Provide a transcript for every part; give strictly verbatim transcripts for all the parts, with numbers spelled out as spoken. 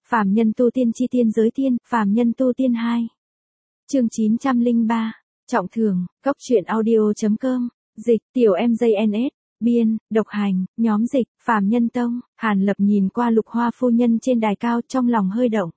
Phàm nhân tu tiên chi tiên giới tiên, phàm nhân tu tiên hai. Chương chín trăm lẻ ba, trọng thường, góc truyện audio chấm com, dịch, tiểu em gi en ét, biên, độc hành, nhóm dịch, phàm nhân tông. Hàn Lập nhìn qua Lục Hoa phu nhân trên đài cao, trong lòng hơi động.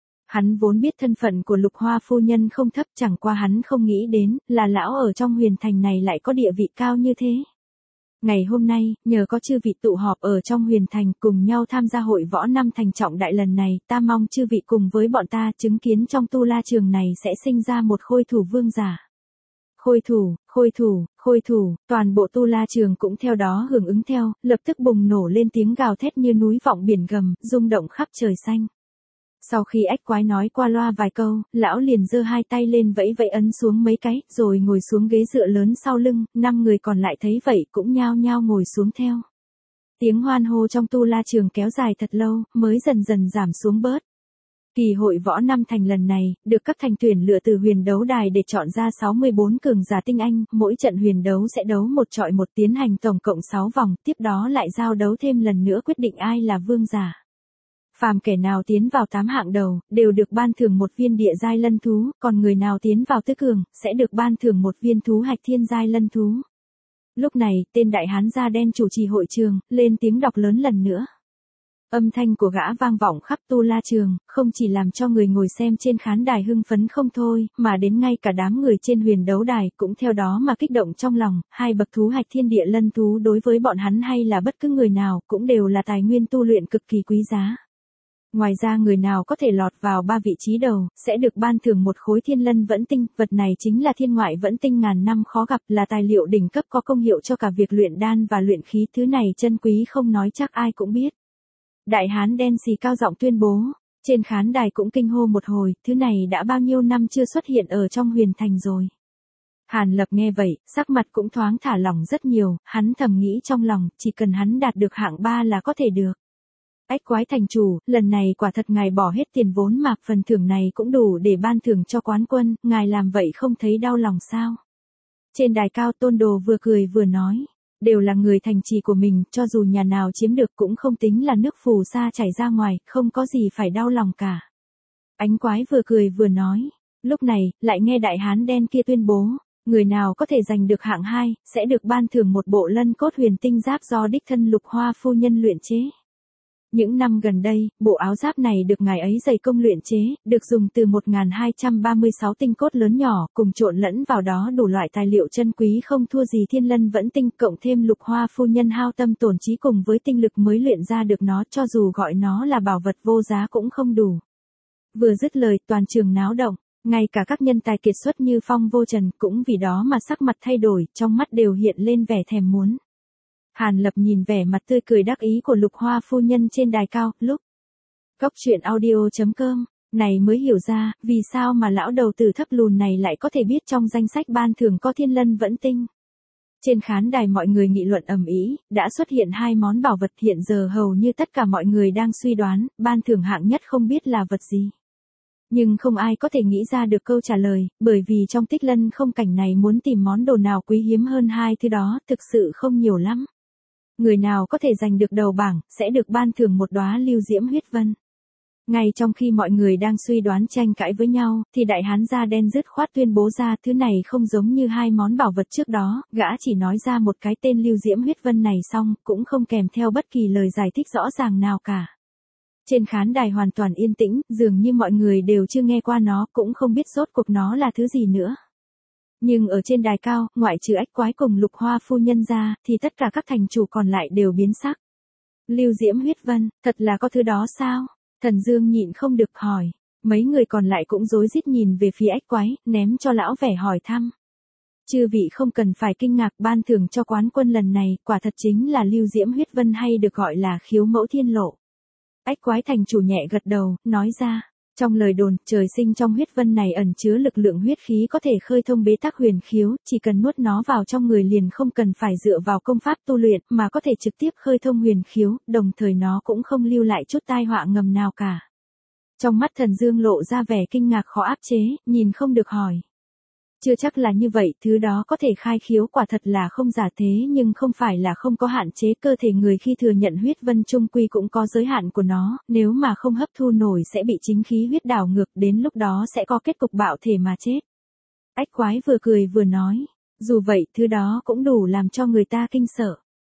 Hắn vốn biết thân phận của Lục Hoa phu nhân không thấp, chẳng qua hắn không nghĩ đến, là lão ở trong huyền thành này lại có địa vị cao như thế. Ngày hôm nay, nhờ có chư vị tụ họp ở trong huyền thành cùng nhau tham gia hội võ năm thành trọng đại lần này, ta mong chư vị cùng với bọn ta chứng kiến trong tu la trường này sẽ sinh ra một khôi thủ vương giả. Khôi thủ, khôi thủ, khôi thủ, toàn bộ tu la trường cũng theo đó hưởng ứng theo, lập tức bùng nổ lên tiếng gào thét như núi vọng biển gầm, rung động khắp trời xanh. Sau khi ách quái nói qua loa vài câu, lão liền giơ hai tay lên vẫy vẫy ấn xuống mấy cái, rồi ngồi xuống ghế dựa lớn sau lưng, năm người còn lại thấy vậy cũng nhao nhao ngồi xuống theo. Tiếng hoan hô trong tu la trường kéo dài thật lâu, mới dần dần giảm xuống bớt. Kỳ hội võ năm thành lần này, được các thành tuyển lựa từ huyền đấu đài để chọn ra sáu mươi bốn cường giả tinh anh, mỗi trận huyền đấu sẽ đấu một chọi một, tiến hành tổng cộng sáu vòng, tiếp đó lại giao đấu thêm lần nữa quyết định ai là vương giả. Phàm kẻ nào tiến vào tám hạng đầu, đều được ban thưởng một viên địa giai lân thú, còn người nào tiến vào tứ cường, sẽ được ban thưởng một viên thú hạch thiên giai lân thú. Lúc này, tên đại hán da đen chủ trì hội trường, lên tiếng đọc lớn lần nữa. Âm thanh của gã vang vọng khắp tu la trường, không chỉ làm cho người ngồi xem trên khán đài hưng phấn không thôi, mà đến ngay cả đám người trên huyền đấu đài cũng theo đó mà kích động trong lòng. Hai bậc thú hạch thiên địa lân thú đối với bọn hắn hay là bất cứ người nào cũng đều là tài nguyên tu luyện cực kỳ quý giá. Ngoài ra người nào có thể lọt vào ba vị trí đầu, sẽ được ban thưởng một khối thiên lân vẫn tinh, vật này chính là thiên ngoại vẫn tinh ngàn năm khó gặp, là tài liệu đỉnh cấp có công hiệu cho cả việc luyện đan và luyện khí, thứ này chân quý không nói chắc ai cũng biết. Đại hán đen xì cao giọng tuyên bố, trên khán đài cũng kinh hô một hồi, thứ này đã bao nhiêu năm chưa xuất hiện ở trong huyền thành rồi. Hàn Lập nghe vậy, sắc mặt cũng thoáng thả lỏng rất nhiều, hắn thầm nghĩ trong lòng, chỉ cần hắn đạt được hạng ba là có thể được. Ách quái thành chủ, lần này quả thật ngài bỏ hết tiền vốn mà, phần thưởng này cũng đủ để ban thưởng cho quán quân, ngài làm vậy không thấy đau lòng sao? Trên đài cao Tôn Đồ vừa cười vừa nói, đều là người thành trì của mình, cho dù nhà nào chiếm được cũng không tính là nước phù sa chảy ra ngoài, không có gì phải đau lòng cả. Ánh quái vừa cười vừa nói, lúc này, lại nghe đại hán đen kia tuyên bố, người nào có thể giành được hạng hai, sẽ được ban thưởng một bộ lân cốt huyền tinh giáp do đích thân Lục Hoa phu nhân luyện chế. Những năm gần đây, bộ áo giáp này được ngài ấy dày công luyện chế, được dùng từ một nghìn hai trăm ba mươi sáu tinh cốt lớn nhỏ, cùng trộn lẫn vào đó đủ loại tài liệu chân quý không thua gì thiên lân vẫn tinh, cộng thêm Lục Hoa phu nhân hao tâm tổn trí cùng với tinh lực mới luyện ra được nó, cho dù gọi nó là bảo vật vô giá cũng không đủ. Vừa dứt lời, toàn trường náo động, ngay cả các nhân tài kiệt xuất như Phong Vô Trần cũng vì đó mà sắc mặt thay đổi, trong mắt đều hiện lên vẻ thèm muốn. Hàn Lập nhìn vẻ mặt tươi cười đắc ý của Lục Hoa phu nhân trên đài cao, lúc góc truyện audio chấm com, này mới hiểu ra, vì sao mà lão đầu tử thấp lùn này lại có thể biết trong danh sách ban thưởng có thiên lân vẫn tinh. Trên khán đài mọi người nghị luận ầm ĩ, đã xuất hiện hai món bảo vật, hiện giờ hầu như tất cả mọi người đang suy đoán, ban thưởng hạng nhất không biết là vật gì. Nhưng không ai có thể nghĩ ra được câu trả lời, bởi vì trong tích lân không cảnh này muốn tìm món đồ nào quý hiếm hơn hai thứ đó, thực sự không nhiều lắm. Người nào có thể giành được đầu bảng, sẽ được ban thưởng một đóa lưu diễm huyết vân. Ngay trong khi mọi người đang suy đoán tranh cãi với nhau, thì đại hán da đen dứt khoát tuyên bố ra, thứ này không giống như hai món bảo vật trước đó, gã chỉ nói ra một cái tên lưu diễm huyết vân này xong, cũng không kèm theo bất kỳ lời giải thích rõ ràng nào cả. Trên khán đài hoàn toàn yên tĩnh, dường như mọi người đều chưa nghe qua nó, cũng không biết rốt cuộc nó là thứ gì nữa. Nhưng ở trên đài cao, ngoại trừ ách quái cùng Lục Hoa phu nhân ra, thì tất cả các thành chủ còn lại đều biến sắc. Lưu diễm huyết vân, thật là có thứ đó sao? Thần Dương nhịn không được hỏi. Mấy người còn lại cũng rối rít nhìn về phía ách quái, ném cho lão vẻ hỏi thăm. Chư vị không cần phải kinh ngạc, ban thưởng cho quán quân lần này, quả thật chính là lưu diễm huyết vân hay được gọi là khiếu mẫu thiên lộ. Ách quái thành chủ nhẹ gật đầu, nói ra. Trong lời đồn, trời sinh trong huyết vân này ẩn chứa lực lượng huyết khí có thể khơi thông bế tắc huyền khiếu, chỉ cần nuốt nó vào trong người liền không cần phải dựa vào công pháp tu luyện, mà có thể trực tiếp khơi thông huyền khiếu, đồng thời nó cũng không lưu lại chút tai họa ngầm nào cả. Trong mắt Thần Dương lộ ra vẻ kinh ngạc khó áp chế, nhìn không được hỏi. Chưa chắc là như vậy, thứ đó có thể khai khiếu quả thật là không giả thế nhưng không phải là không có hạn chế, cơ thể người khi thừa nhận huyết vân chung quy cũng có giới hạn của nó, nếu mà không hấp thu nổi sẽ bị chính khí huyết đảo ngược, đến lúc đó sẽ có kết cục bạo thể mà chết. Ách quái vừa cười vừa nói, dù vậy thứ đó cũng đủ làm cho người ta kinh sợ.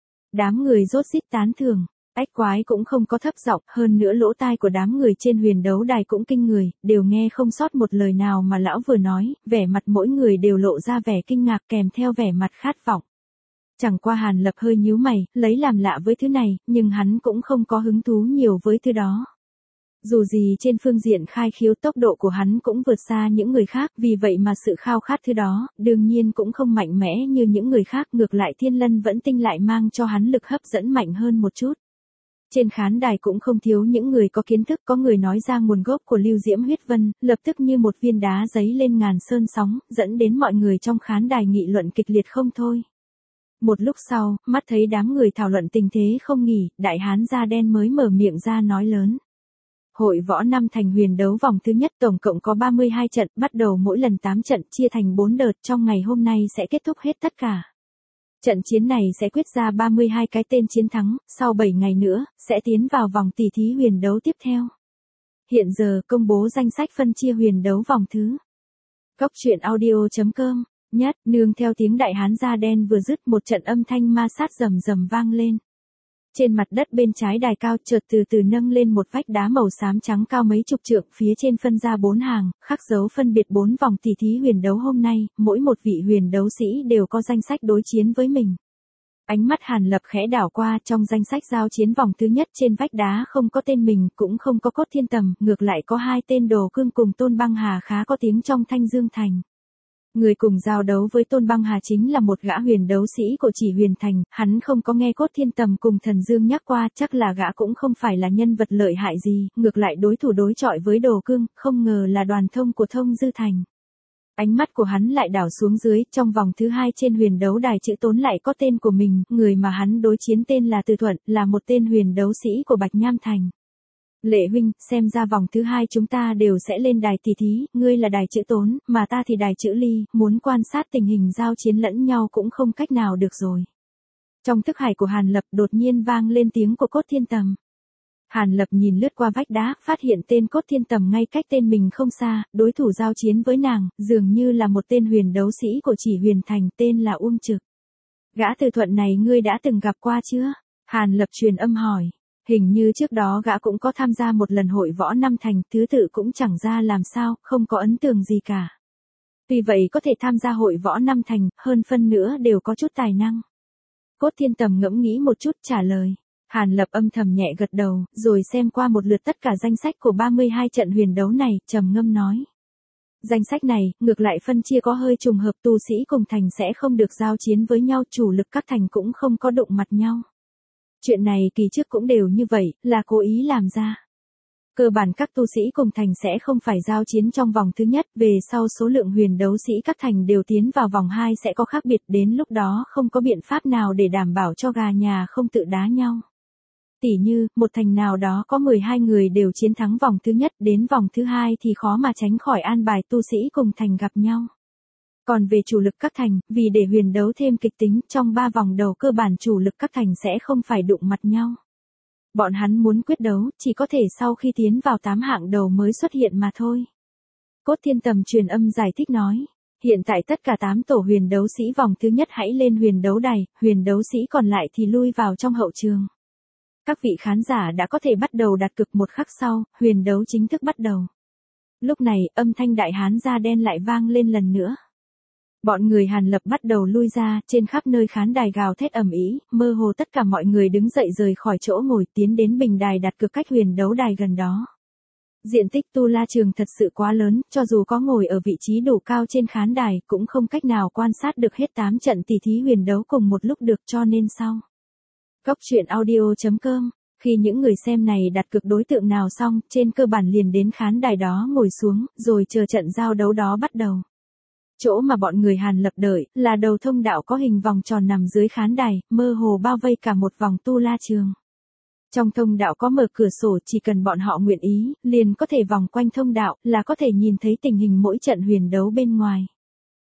Đám người rốt rít tán thưởng. Ách quái cũng không có thấp giọng, hơn nữa lỗ tai của đám người trên huyền đấu đài cũng kinh người, đều nghe không sót một lời nào mà lão vừa nói, vẻ mặt mỗi người đều lộ ra vẻ kinh ngạc kèm theo vẻ mặt khát vọng. Chẳng qua Hàn Lập hơi nhíu mày, lấy làm lạ với thứ này, nhưng hắn cũng không có hứng thú nhiều với thứ đó. Dù gì trên phương diện khai khiếu tốc độ của hắn cũng vượt xa những người khác, vì vậy mà sự khao khát thứ đó, đương nhiên cũng không mạnh mẽ như những người khác, ngược lại Thiên Lân vẫn tinh lại mang cho hắn lực hấp dẫn mạnh hơn một chút. Trên khán đài cũng không thiếu những người có kiến thức, có người nói ra nguồn gốc của lưu diễm huyết vân, lập tức như một viên đá giấy lên ngàn sơn sóng, dẫn đến mọi người trong khán đài nghị luận kịch liệt không thôi. Một lúc sau, mắt thấy đám người thảo luận tình thế không nghỉ, đại hán da đen mới mở miệng ra nói lớn. Hội võ năm thành huyền đấu vòng thứ nhất tổng cộng có ba mươi hai trận, bắt đầu mỗi lần tám trận, chia thành bốn đợt, trong ngày hôm nay sẽ kết thúc hết tất cả. Trận chiến này sẽ quyết ra ba mươi hai cái tên chiến thắng, sau bảy ngày nữa, sẽ tiến vào vòng tỷ thí huyền đấu tiếp theo. Hiện giờ công bố danh sách phân chia huyền đấu vòng thứ. Góc truyện audio chấm com, nhất, nương theo tiếng đại hán da đen vừa dứt, một trận âm thanh ma sát rầm rầm vang lên. Trên mặt đất bên trái đài cao chợt từ từ nâng lên một vách đá màu xám trắng cao mấy chục trượng, phía trên phân ra bốn hàng, khắc dấu phân biệt bốn vòng tỷ thí huyền đấu hôm nay, mỗi một vị huyền đấu sĩ đều có danh sách đối chiến với mình. Ánh mắt Hàn Lập khẽ đảo qua, trong danh sách giao chiến vòng thứ nhất trên vách đá không có tên mình, cũng không có Cốt Thiên Tầm, ngược lại có hai tên Đồ Cương cùng Tôn Băng Hà khá có tiếng trong Thanh Dương Thành. Người cùng giao đấu với Tôn Băng Hà chính là một gã huyền đấu sĩ của Chỉ Huyền Thành, hắn không có nghe Cốt Thiên Tầm cùng Thần Dương nhắc qua, chắc là gã cũng không phải là nhân vật lợi hại gì, ngược lại đối thủ đối chọi với Đồ Cương, không ngờ là Đoàn Thông của Thông Dư Thành. Ánh mắt của hắn lại đảo xuống dưới, trong vòng thứ hai trên huyền đấu đài chữ Tốn lại có tên của mình, người mà hắn đối chiến tên là Từ Thuận, là một tên huyền đấu sĩ của Bạch Nham Thành. Lệ huynh, xem ra vòng thứ hai chúng ta đều sẽ lên đài tỷ thí, ngươi là đài chữ Tốn, mà ta thì đài chữ Ly, muốn quan sát tình hình giao chiến lẫn nhau cũng không cách nào được rồi. Trong thức hải của Hàn Lập đột nhiên vang lên tiếng của Cốt Thiên Tầm. Hàn Lập nhìn lướt qua vách đá, phát hiện tên Cốt Thiên Tầm ngay cách tên mình không xa, đối thủ giao chiến với nàng, dường như là một tên huyền đấu sĩ của Chỉ Huyền Thành, tên là Uông Trực. Gã Từ Thuận này ngươi đã từng gặp qua chưa? Hàn Lập truyền âm hỏi. Hình như trước đó gã cũng có tham gia một lần hội võ năm thành, thứ tự cũng chẳng ra làm sao, không có ấn tượng gì cả. Tuy vậy có thể tham gia hội võ năm thành, hơn phân nữa đều có chút tài năng. Cốt Thiên Tầm ngẫm nghĩ một chút trả lời. Hàn Lập âm thầm nhẹ gật đầu, rồi xem qua một lượt tất cả danh sách của ba mươi hai trận huyền đấu này, trầm ngâm nói. Danh sách này, ngược lại phân chia có hơi trùng hợp, tu sĩ cùng thành sẽ không được giao chiến với nhau, chủ lực các thành cũng không có đụng mặt nhau. Chuyện này kỳ trước cũng đều như vậy, là cố ý làm ra. Cơ bản các tu sĩ cùng thành sẽ không phải giao chiến trong vòng thứ nhất, về sau số lượng huyền đấu sĩ các thành đều tiến vào vòng hai sẽ có khác biệt, đến lúc đó không có biện pháp nào để đảm bảo cho gà nhà không tự đá nhau. Tỉ như, một thành nào đó có mười hai người đều chiến thắng vòng thứ nhất, đến vòng thứ hai thì khó mà tránh khỏi an bài tu sĩ cùng thành gặp nhau. Còn về chủ lực các thành, vì để huyền đấu thêm kịch tính, trong ba vòng đầu cơ bản chủ lực các thành sẽ không phải đụng mặt nhau. Bọn hắn muốn quyết đấu, chỉ có thể sau khi tiến vào tám hạng đầu mới xuất hiện mà thôi. Cốt Thiên Tầm truyền âm giải thích nói. Hiện tại tất cả tám tổ huyền đấu sĩ vòng thứ nhất hãy lên huyền đấu đài, huyền đấu sĩ còn lại thì lui vào trong hậu trường. Các vị khán giả đã có thể bắt đầu đặt cược, một khắc sau, huyền đấu chính thức bắt đầu. Lúc này, âm thanh đại hán da đen lại vang lên lần nữa. Bọn người Hàn Lập bắt đầu lui ra, trên khắp nơi khán đài gào thét ầm ĩ, mơ hồ tất cả mọi người đứng dậy rời khỏi chỗ ngồi, tiến đến bình đài đặt cược cách huyền đấu đài gần đó. Diện tích tu la trường thật sự quá lớn, cho dù có ngồi ở vị trí đủ cao trên khán đài, cũng không cách nào quan sát được hết tám trận tỷ thí huyền đấu cùng một lúc được, cho nên sau. Góc truyện audio chấm com, khi những người xem này đặt cược đối tượng nào xong, trên cơ bản liền đến khán đài đó ngồi xuống, rồi chờ trận giao đấu đó bắt đầu. Chỗ mà bọn người Hàn Lập đợi, là đầu thông đạo có hình vòng tròn nằm dưới khán đài, mơ hồ bao vây cả một vòng tu la trường. Trong thông đạo có mở cửa sổ, chỉ cần bọn họ nguyện ý, liền có thể vòng quanh thông đạo, là có thể nhìn thấy tình hình mỗi trận huyền đấu bên ngoài.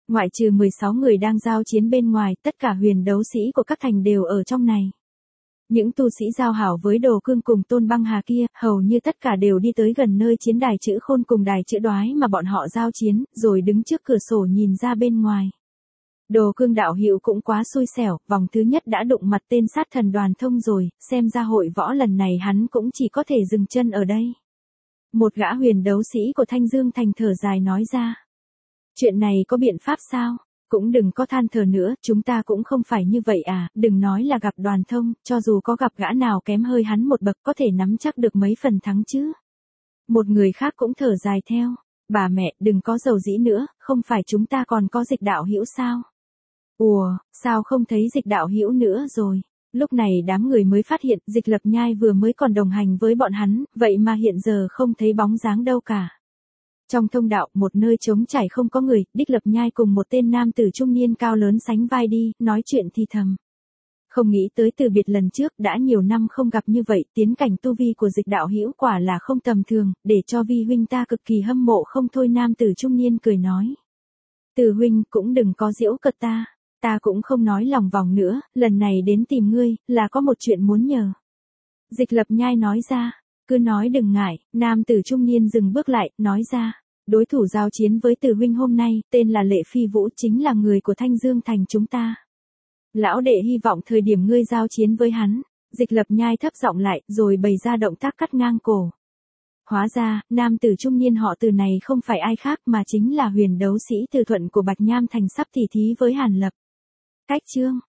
Ngoại trừ mười sáu người đang giao chiến bên ngoài, tất cả huyền đấu sĩ của các thành đều ở trong này. Những tu sĩ giao hảo với Đồ Cương cùng Tôn Băng Hà kia, hầu như tất cả đều đi tới gần nơi chiến đài chữ khôn cùng đài chữ đoái mà bọn họ giao chiến, rồi đứng trước cửa sổ nhìn ra bên ngoài. Đồ Cương đạo hữu cũng quá xui xẻo, vòng thứ nhất đã đụng mặt tên sát thần Đoàn Thông rồi, xem ra hội võ lần này hắn cũng chỉ có thể dừng chân ở đây. Một gã huyền đấu sĩ của Thanh Dương Thành thở dài nói ra. Chuyện này có biện pháp sao? Cũng đừng có than thở nữa, chúng ta cũng không phải như vậy à, đừng nói là gặp Đoàn Thông, cho dù có gặp gã nào kém hơi hắn một bậc có thể nắm chắc được mấy phần thắng chứ. Một người khác cũng thở dài theo, bà mẹ đừng có dầu dĩ nữa, không phải chúng ta còn có Dịch đạo hữu sao? Ủa, sao không thấy Dịch đạo hữu nữa rồi? Lúc này đám người mới phát hiện Dịch Lập Nhai vừa mới còn đồng hành với bọn hắn, vậy mà hiện giờ không thấy bóng dáng đâu cả. Trong thông đạo, một nơi trống trải không có người, Đích Lập Nhai cùng một tên nam tử trung niên cao lớn sánh vai đi, nói chuyện thì thầm. Không nghĩ tới từ biệt lần trước, đã nhiều năm không gặp như vậy, tiến cảnh tu vi của Dịch đạo hữu quả là không tầm thường, để cho vi huynh ta cực kỳ hâm mộ không thôi. Nam tử trung niên cười nói. Từ huynh cũng đừng có giễu cợt ta, ta cũng không nói lòng vòng nữa, lần này đến tìm ngươi, là có một chuyện muốn nhờ. Dịch Lập Nhai nói ra, cứ nói đừng ngại. Nam tử trung niên dừng bước lại, nói ra. Đối thủ giao chiến với Từ huynh hôm nay, tên là Lệ Phi Vũ, chính là người của Thanh Dương Thành chúng ta. Lão đệ hy vọng thời điểm ngươi giao chiến với hắn. Dịch Lập Nhai thấp giọng lại, rồi bày ra động tác cắt ngang cổ. Hóa ra, nam tử trung niên họ Từ này không phải ai khác mà chính là huyền đấu sĩ Từ Thuận của Bạch Nham Thành sắp tỉ thí với Hàn Lập. Cách chương